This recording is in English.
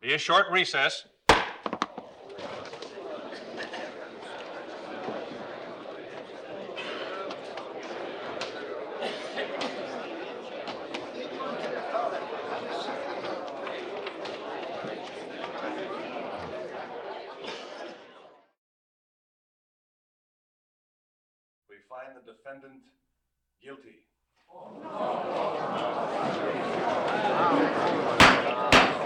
Be a short recess. We find the defendant guilty.